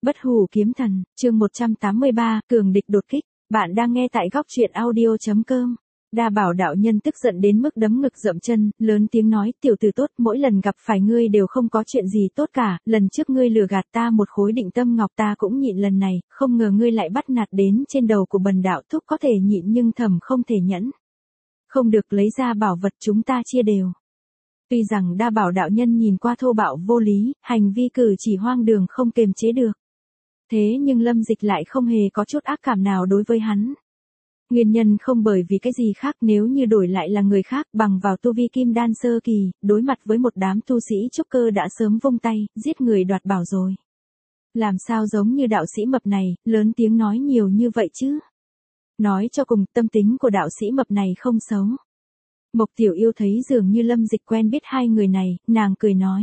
Bất hủ kiếm thần, chương 183, cường địch đột kích. Bạn đang nghe tại góc truyện audio.com. Đa Bảo đạo nhân tức giận đến mức đấm ngực dậm chân, lớn tiếng nói, tiểu tử tốt, mỗi lần gặp phải ngươi đều không có chuyện gì tốt cả, lần trước ngươi lừa gạt ta một khối định tâm ngọc ta cũng nhịn lần này, không ngờ ngươi lại bắt nạt đến trên đầu của bần đạo thúc, có thể nhịn nhưng thầm không thể nhẫn. Không được, lấy ra bảo vật chúng ta chia đều. Tuy rằng Đa Bảo đạo nhân nhìn qua thô bạo vô lý, hành vi cử chỉ hoang đường không kềm chế được. Thế nhưng Lâm Dịch lại không hề có chút ác cảm nào đối với hắn. Nguyên nhân không bởi vì cái gì khác, nếu như đổi lại là người khác bằng vào tu vi kim đan sơ kỳ, đối mặt với một đám tu sĩ trúc cơ đã sớm vung tay, giết người đoạt bảo rồi. Làm sao giống như đạo sĩ mập này, lớn tiếng nói nhiều như vậy chứ? Nói cho cùng, tâm tính của đạo sĩ mập này không xấu. Mộc Tiểu Yêu thấy dường như Lâm Dịch quen biết hai người này, nàng cười nói.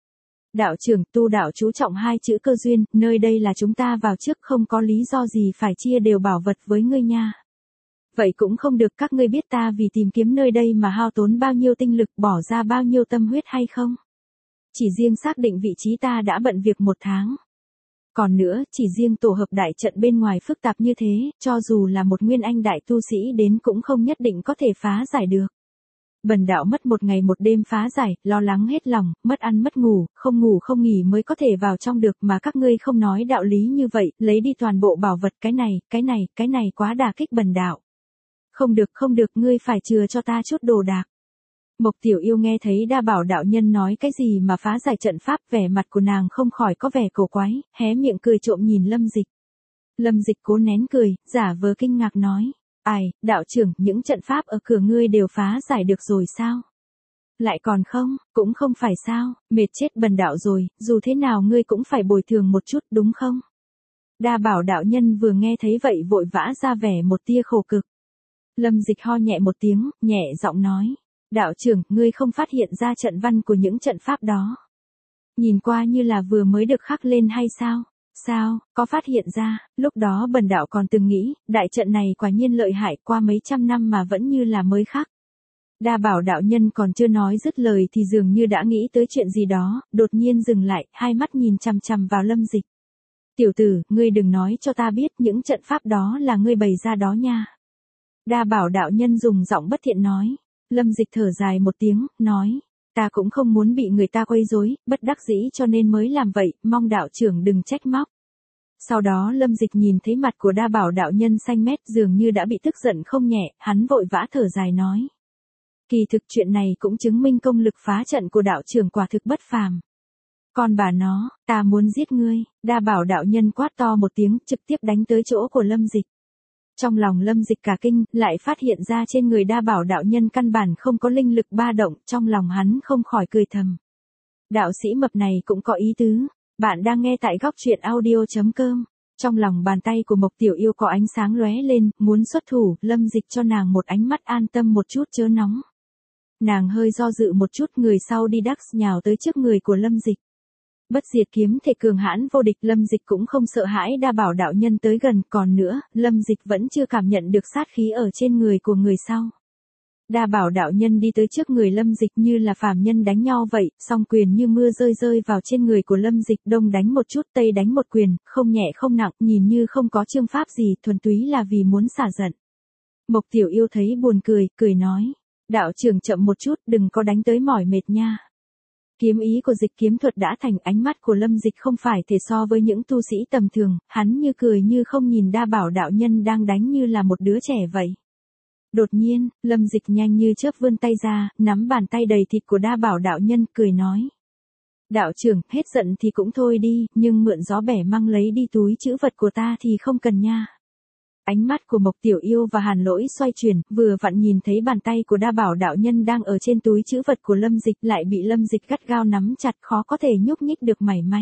Đạo trưởng, tu đạo chú trọng hai chữ cơ duyên, nơi đây là chúng ta vào trước, không có lý do gì phải chia đều bảo vật với ngươi nha. Vậy cũng không được, các ngươi biết ta vì tìm kiếm nơi đây mà hao tốn bao nhiêu tinh lực, bỏ ra bao nhiêu tâm huyết hay không? Chỉ riêng xác định vị trí ta đã bận việc 1 tháng. Còn nữa, chỉ riêng tổ hợp đại trận bên ngoài phức tạp như thế, cho dù là một nguyên anh đại tu sĩ đến cũng không nhất định có thể phá giải được. Bần đạo mất 1 ngày 1 đêm phá giải, lo lắng hết lòng, mất ăn mất ngủ không nghỉ mới có thể vào trong được, mà các ngươi không nói đạo lý như vậy, lấy đi toàn bộ bảo vật, cái này quá đả kích bần đạo. Không được, ngươi phải chừa cho ta chút đồ đạc. Mộc Tiểu Yêu nghe thấy Đa Bảo đạo nhân nói cái gì mà phá giải trận pháp, vẻ mặt của nàng không khỏi có vẻ cổ quái, hé miệng cười trộm nhìn Lâm Dịch. Lâm Dịch cố nén cười, giả vờ kinh ngạc nói. Ai, đạo trưởng, những trận pháp ở cửa ngươi đều phá giải được rồi sao? Lại còn không, cũng không phải sao, mệt chết bần đạo rồi, dù thế nào ngươi cũng phải bồi thường một chút đúng không? Đa Bảo đạo nhân vừa nghe thấy vậy vội vã ra vẻ một tia khổ cực. Lâm Dịch ho nhẹ một tiếng, nhẹ giọng nói. Đạo trưởng, ngươi không phát hiện ra trận văn của những trận pháp đó. Nhìn qua như là vừa mới được khắc lên hay sao? Sao, có phát hiện ra, lúc đó bần đạo còn từng nghĩ, đại trận này quả nhiên lợi hại, qua mấy trăm năm mà vẫn như là mới khắc. Đa Bảo đạo nhân còn chưa nói dứt lời thì dường như đã nghĩ tới chuyện gì đó, đột nhiên dừng lại, hai mắt nhìn chằm chằm vào Lâm Dịch. Tiểu tử, ngươi đừng nói cho ta biết những trận pháp đó là ngươi bày ra đó nha. Đa Bảo đạo nhân dùng giọng bất thiện nói. Lâm Dịch thở dài một tiếng, nói. Ta cũng không muốn bị người ta quấy rối, bất đắc dĩ cho nên mới làm vậy, mong đạo trưởng đừng trách móc. Sau đó Lâm Dịch nhìn thấy mặt của Đa Bảo đạo nhân xanh mét, dường như đã bị tức giận không nhẹ, hắn vội vã thở dài nói. Kỳ thực chuyện này cũng chứng minh công lực phá trận của đạo trưởng quả thực bất phàm. Còn bà nó, ta muốn giết ngươi. Đa Bảo đạo nhân quát to một tiếng, trực tiếp đánh tới chỗ của Lâm Dịch. Trong lòng Lâm Dịch cả kinh, lại phát hiện ra trên người Đa Bảo đạo nhân căn bản không có linh lực ba động, trong lòng hắn không khỏi cười thầm. Đạo sĩ mập này cũng có ý tứ. Bạn đang nghe tại góc truyện audio.com. Trong lòng bàn tay của Mộc Tiểu Yêu có ánh sáng lóe lên, muốn xuất thủ, Lâm Dịch cho nàng một ánh mắt an tâm một chút chớ nóng. Nàng hơi do dự một chút, người sau đi đắc nhào tới trước người của Lâm Dịch. Bất diệt kiếm thể cường hãn vô địch, Lâm Dịch cũng không sợ hãi Đa Bảo đạo nhân tới gần, còn nữa, Lâm Dịch vẫn chưa cảm nhận được sát khí ở trên người của người sau. Đa Bảo đạo nhân đi tới trước người Lâm Dịch như là phàm nhân đánh nhau vậy, song quyền như mưa rơi vào trên người của Lâm Dịch, đông đánh một chút tây đánh một quyền, không nhẹ không nặng, nhìn như không có chương pháp gì, thuần túy là vì muốn xả giận. Mộc Tiểu Yêu thấy buồn cười nói. Đạo trưởng chậm một chút, đừng có đánh tới mỏi mệt nha. Kiếm ý của Dịch kiếm thuật đã thành, ánh mắt của Lâm Dịch không phải thể so với những tu sĩ tầm thường, hắn như cười như không nhìn Đa Bảo đạo nhân đang đánh như là một đứa trẻ vậy. Đột nhiên, Lâm Dịch nhanh như chớp vươn tay ra, nắm bàn tay đầy thịt của Đa Bảo đạo nhân, cười nói. Đạo trưởng, hết giận thì cũng thôi đi, nhưng mượn gió bẻ măng lấy đi túi trữ vật của ta thì không cần nha. Ánh mắt của Mộc Tiểu Yêu và Hàn Lỗi xoay chuyển, vừa vặn nhìn thấy bàn tay của Đa Bảo đạo nhân đang ở trên túi trữ vật của Lâm Dịch, lại bị Lâm Dịch gắt gao nắm chặt, khó có thể nhúc nhích được mảy may.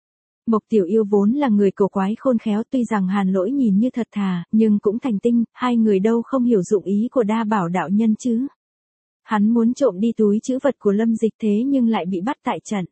Mộc Tiểu Yêu vốn là người cổ quái khôn khéo, tuy rằng Hàn Lỗi nhìn như thật thà, nhưng cũng thành tinh, hai người đâu không hiểu dụng ý của Đa Bảo đạo nhân chứ. Hắn muốn trộm đi túi trữ vật của Lâm Dịch thế nhưng lại bị bắt tại trận.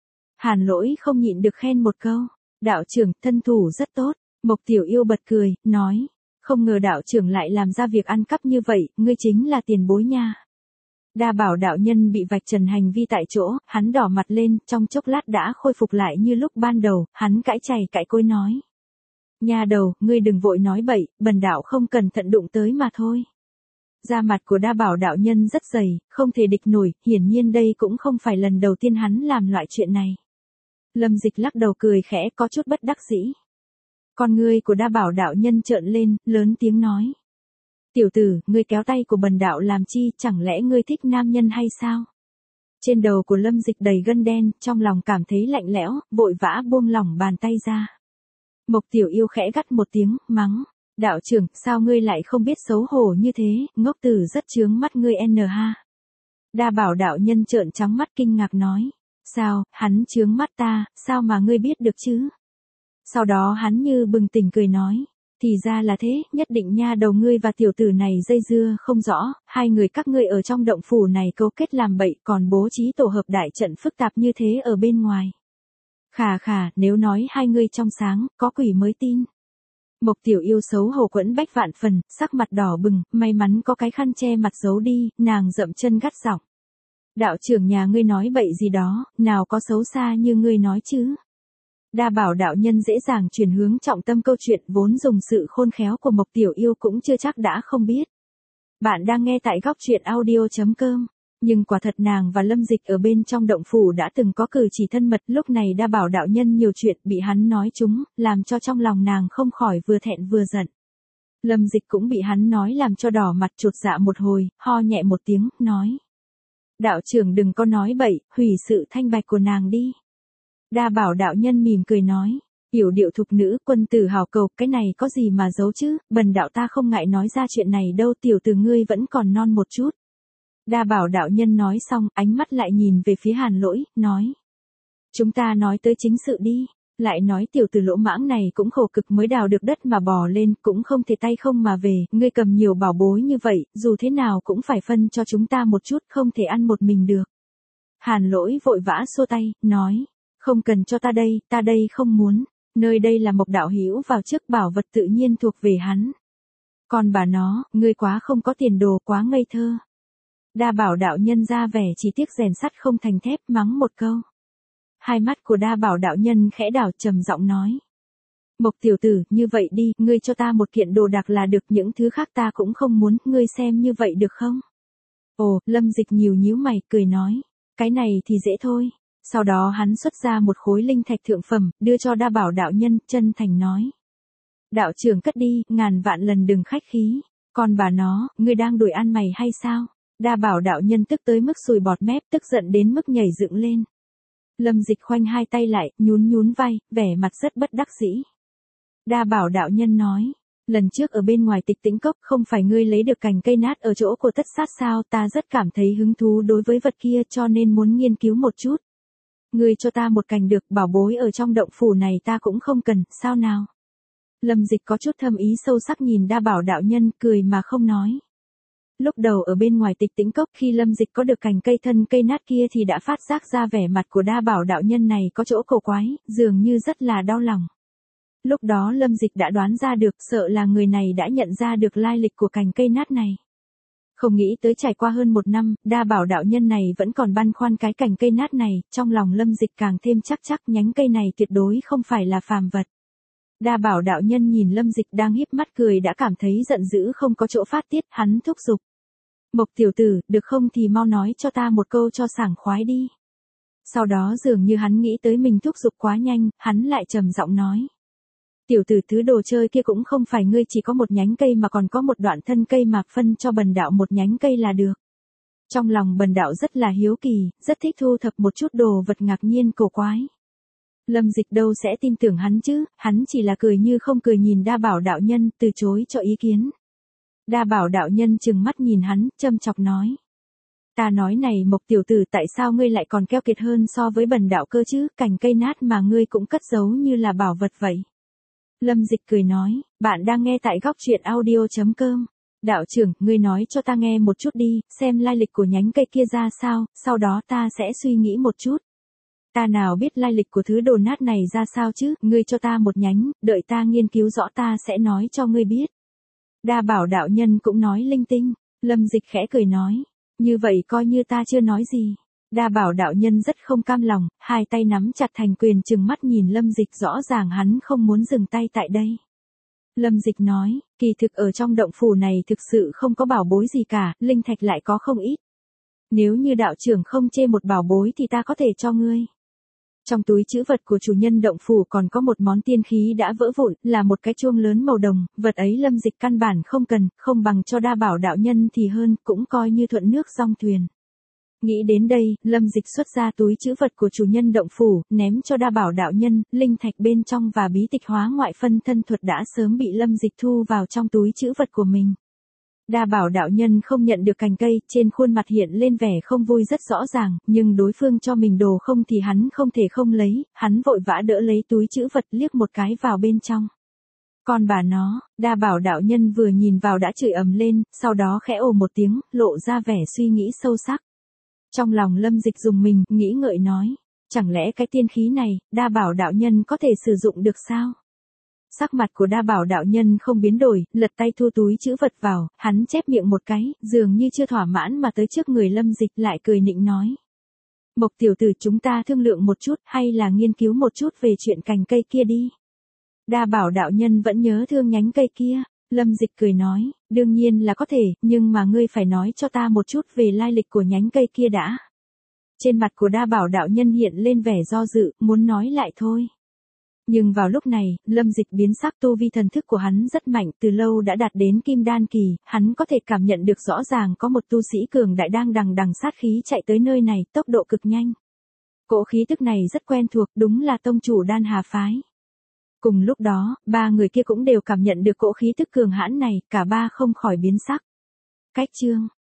Hàn Lỗi không nhịn được khen một câu. Đạo trưởng, thân thủ rất tốt. Mộc Tiểu Yêu bật cười, nói. Không ngờ đạo trưởng lại làm ra việc ăn cắp như vậy, ngươi chính là tiền bối nha. Đa Bảo đạo nhân bị vạch trần hành vi tại chỗ, hắn đỏ mặt lên, trong chốc lát đã khôi phục lại như lúc ban đầu, hắn cãi chày cãi cối nói. Nha đầu, ngươi đừng vội nói bậy, bần đạo không cẩn thận đụng tới mà thôi. Da mặt của Đa Bảo đạo nhân rất dày, không thể địch nổi, hiển nhiên đây cũng không phải lần đầu tiên hắn làm loại chuyện này. Lâm Dịch lắc đầu cười khẽ có chút bất đắc dĩ. Con ngươi của Đa Bảo đạo nhân trợn lên, lớn tiếng nói. Tiểu tử, ngươi kéo tay của bần đạo làm chi, chẳng lẽ ngươi thích nam nhân hay sao? Trên đầu của Lâm Dịch đầy gân đen, trong lòng cảm thấy lạnh lẽo, vội vã buông lỏng bàn tay ra. Mộc Tiểu Yêu khẽ gắt một tiếng, mắng. Đạo trưởng, sao ngươi lại không biết xấu hổ như thế, ngốc tử rất chướng mắt ngươi ha. Đa Bảo đạo nhân trợn trắng mắt kinh ngạc nói. Sao, hắn chướng mắt ta, sao mà ngươi biết được chứ? Sau đó hắn như bừng tỉnh cười nói. Thì ra là thế, nhất định nha đầu ngươi và tiểu tử này dây dưa không rõ, hai người các ngươi ở trong động phủ này cấu kết làm bậy còn bố trí tổ hợp đại trận phức tạp như thế ở bên ngoài. Khà, nếu nói hai ngươi trong sáng, có quỷ mới tin. Mộc Tiểu Yêu xấu hổ quẫn bách vạn phần, sắc mặt đỏ bừng, may mắn có cái khăn che mặt giấu đi, nàng dậm chân gắt giọng. Đạo trưởng nhà ngươi nói bậy gì đó, nào có xấu xa như ngươi nói chứ. Đa Bảo đạo nhân dễ dàng chuyển hướng trọng tâm câu chuyện vốn dùng sự khôn khéo của Mộc Tiểu Yêu cũng chưa chắc đã không biết. Bạn đang nghe tại góc truyện audio.com. Nhưng quả thật nàng và Lâm Dịch ở bên trong động phủ đã từng có cử chỉ thân mật, lúc này Đa Bảo đạo nhân nhiều chuyện bị hắn nói trúng, làm cho trong lòng nàng không khỏi vừa thẹn vừa giận. Lâm Dịch cũng bị hắn nói làm cho đỏ mặt chột dạ một hồi, ho nhẹ một tiếng, nói. Đạo trưởng đừng có nói bậy, hủy sự thanh bạch của nàng đi. Đa Bảo đạo nhân mỉm cười nói. Yểu điệu thục nữ, quân tử hào cầu, cái này có gì mà giấu chứ, bần đạo ta không ngại nói ra chuyện này đâu, tiểu tử ngươi vẫn còn non một chút. Đa Bảo đạo nhân nói xong, ánh mắt lại nhìn về phía Hàn Lỗi, nói. Chúng ta nói tới chính sự đi, lại nói tiểu tử lỗ mãng này cũng khổ cực mới đào được đất mà bò lên, cũng không thể tay không mà về, ngươi cầm nhiều bảo bối như vậy, dù thế nào cũng phải phân cho chúng ta một chút, không thể ăn một mình được. Hàn Lỗi vội vã xua tay, nói. Không cần cho ta đây không muốn, nơi đây là Mộc đạo hữu vào trước bảo vật tự nhiên thuộc về hắn. Còn bà nó, ngươi quá không có tiền đồ, quá ngây thơ. Đa Bảo đạo nhân ra vẻ chỉ tiếc rèn sắt không thành thép, mắng một câu. Hai mắt của Đa Bảo đạo nhân khẽ đảo, trầm giọng nói. Mộc tiểu tử, như vậy đi, ngươi cho ta một kiện đồ đạc là được, những thứ khác ta cũng không muốn, ngươi xem như vậy được không? Ồ, Lâm Dịch nhíu mày, cười nói. Cái này thì dễ thôi. Sau đó hắn xuất ra một khối linh thạch thượng phẩm, đưa cho Đa Bảo đạo nhân, chân thành nói. Đạo trưởng cất đi, ngàn vạn lần đừng khách khí. Còn bà nó, ngươi đang đuổi ăn mày hay sao? Đa Bảo đạo nhân tức tới mức sùi bọt mép, tức giận đến mức nhảy dựng lên. Lâm Dịch khoanh hai tay lại, nhún vai, vẻ mặt rất bất đắc dĩ. Đa Bảo đạo nhân nói. Lần trước ở bên ngoài Tịch Tĩnh Cốc không phải ngươi lấy được cành cây nát ở chỗ của Tất Sát sao, ta rất cảm thấy hứng thú đối với vật kia cho nên muốn nghiên cứu một chút. Ngươi cho ta một cành được, bảo bối ở trong động phủ này ta cũng không cần, sao nào? Lâm Dịch có chút thâm ý sâu sắc nhìn Đa Bảo đạo nhân, cười mà không nói. Lúc đầu ở bên ngoài Tịch Tĩnh Cốc khi Lâm Dịch có được cành cây thân cây nát kia thì đã phát giác ra vẻ mặt của Đa Bảo đạo nhân này có chỗ cổ quái, dường như rất là đau lòng. Lúc đó Lâm Dịch đã đoán ra được, sợ là người này đã nhận ra được lai lịch của cành cây nát này. Không nghĩ tới trải qua hơn một năm, Đa Bảo đạo nhân này vẫn còn băn khoăn cái cành cây nát này, trong lòng Lâm Dịch càng thêm chắc nhánh cây này tuyệt đối không phải là phàm vật. Đa Bảo đạo nhân nhìn Lâm Dịch đang híp mắt cười đã cảm thấy giận dữ không có chỗ phát tiết, hắn thúc giục. Mộc tiểu tử, được không thì mau nói cho ta một câu cho sảng khoái đi. Sau đó dường như hắn nghĩ tới mình thúc giục quá nhanh, hắn lại trầm giọng nói. Tiểu tử, thứ đồ chơi kia cũng không phải ngươi chỉ có một nhánh cây mà còn có một đoạn thân cây mà, phân cho bần đạo một nhánh cây là được. Trong lòng bần đạo rất là hiếu kỳ, rất thích thu thập một chút đồ vật ngạc nhiên cổ quái. Lâm Dịch đâu sẽ tin tưởng hắn chứ, hắn chỉ là cười như không cười nhìn Đa Bảo đạo nhân, từ chối cho ý kiến. Đa Bảo đạo nhân trừng mắt nhìn hắn, châm chọc nói. Ta nói này Mộc tiểu tử, tại sao ngươi lại còn keo kiệt hơn so với bần đạo cơ chứ, cành cây nát mà ngươi cũng cất giấu như là bảo vật vậy. Lâm Dịch cười nói, bạn đang nghe tại góc truyện audio.com. Đạo trưởng, ngươi nói cho ta nghe một chút đi, xem lai lịch của nhánh cây kia ra sao, sau đó ta sẽ suy nghĩ một chút. Ta nào biết lai lịch của thứ đồ nát này ra sao chứ, ngươi cho ta một nhánh, đợi ta nghiên cứu rõ ta sẽ nói cho ngươi biết. Đa Bảo đạo nhân cũng nói linh tinh, Lâm Dịch khẽ cười nói. Như vậy coi như ta chưa nói gì. Đa Bảo đạo nhân rất không cam lòng, hai tay nắm chặt thành quyền trừng mắt nhìn Lâm Dịch, rõ ràng hắn không muốn dừng tay tại đây. Lâm Dịch nói, kỳ thực ở trong động phủ này thực sự không có bảo bối gì cả, linh thạch lại có không ít. Nếu như đạo trưởng không chê một bảo bối thì ta có thể cho ngươi. Trong túi trữ vật của chủ nhân động phủ còn có một món tiên khí đã vỡ vụn, là một cái chuông lớn màu đồng, vật ấy Lâm Dịch căn bản không cần, không bằng cho Đa Bảo đạo nhân thì hơn, cũng coi như thuận nước dong thuyền. Nghĩ đến đây, Lâm Dịch xuất ra túi trữ vật của chủ nhân động phủ, ném cho Đa Bảo đạo nhân, linh thạch bên trong và bí tịch hóa ngoại phân thân thuật đã sớm bị Lâm Dịch thu vào trong túi trữ vật của mình. Đa Bảo đạo nhân không nhận được cành cây, trên khuôn mặt hiện lên vẻ không vui rất rõ ràng, nhưng đối phương cho mình đồ không thì hắn không thể không lấy, hắn vội vã đỡ lấy túi trữ vật liếc một cái vào bên trong. Còn bà nó, Đa Bảo đạo nhân vừa nhìn vào đã chửi ầm lên, sau đó khẽ ồ một tiếng, lộ ra vẻ suy nghĩ sâu sắc. Trong lòng Lâm Dịch dùng mình, nghĩ ngợi nói, chẳng lẽ cái tiên khí này, Đa Bảo đạo nhân có thể sử dụng được sao? Sắc mặt của Đa Bảo đạo nhân không biến đổi, lật tay thu túi trữ vật vào, hắn chép miệng một cái, dường như chưa thỏa mãn mà tới trước người Lâm Dịch lại cười nịnh nói. Mộc tiểu tử, chúng ta thương lượng một chút, hay là nghiên cứu một chút về chuyện cành cây kia đi. Đa Bảo đạo nhân vẫn nhớ thương nhánh cây kia. Lâm Dịch cười nói, đương nhiên là có thể, nhưng mà ngươi phải nói cho ta một chút về lai lịch của nhánh cây kia đã. Trên mặt của Đa Bảo đạo nhân hiện lên vẻ do dự, muốn nói lại thôi. Nhưng vào lúc này, Lâm Dịch biến sắc, tu vi thần thức của hắn rất mạnh, từ lâu đã đạt đến kim đan kỳ, hắn có thể cảm nhận được rõ ràng có một tu sĩ cường đại đang đằng đằng sát khí chạy tới nơi này, tốc độ cực nhanh. Cỗ khí tức này rất quen thuộc, đúng là tông chủ Đan Hà phái. Cùng lúc đó, ba người kia cũng đều cảm nhận được cỗ khí tức cường hãn này, cả ba không khỏi biến sắc. Cách chương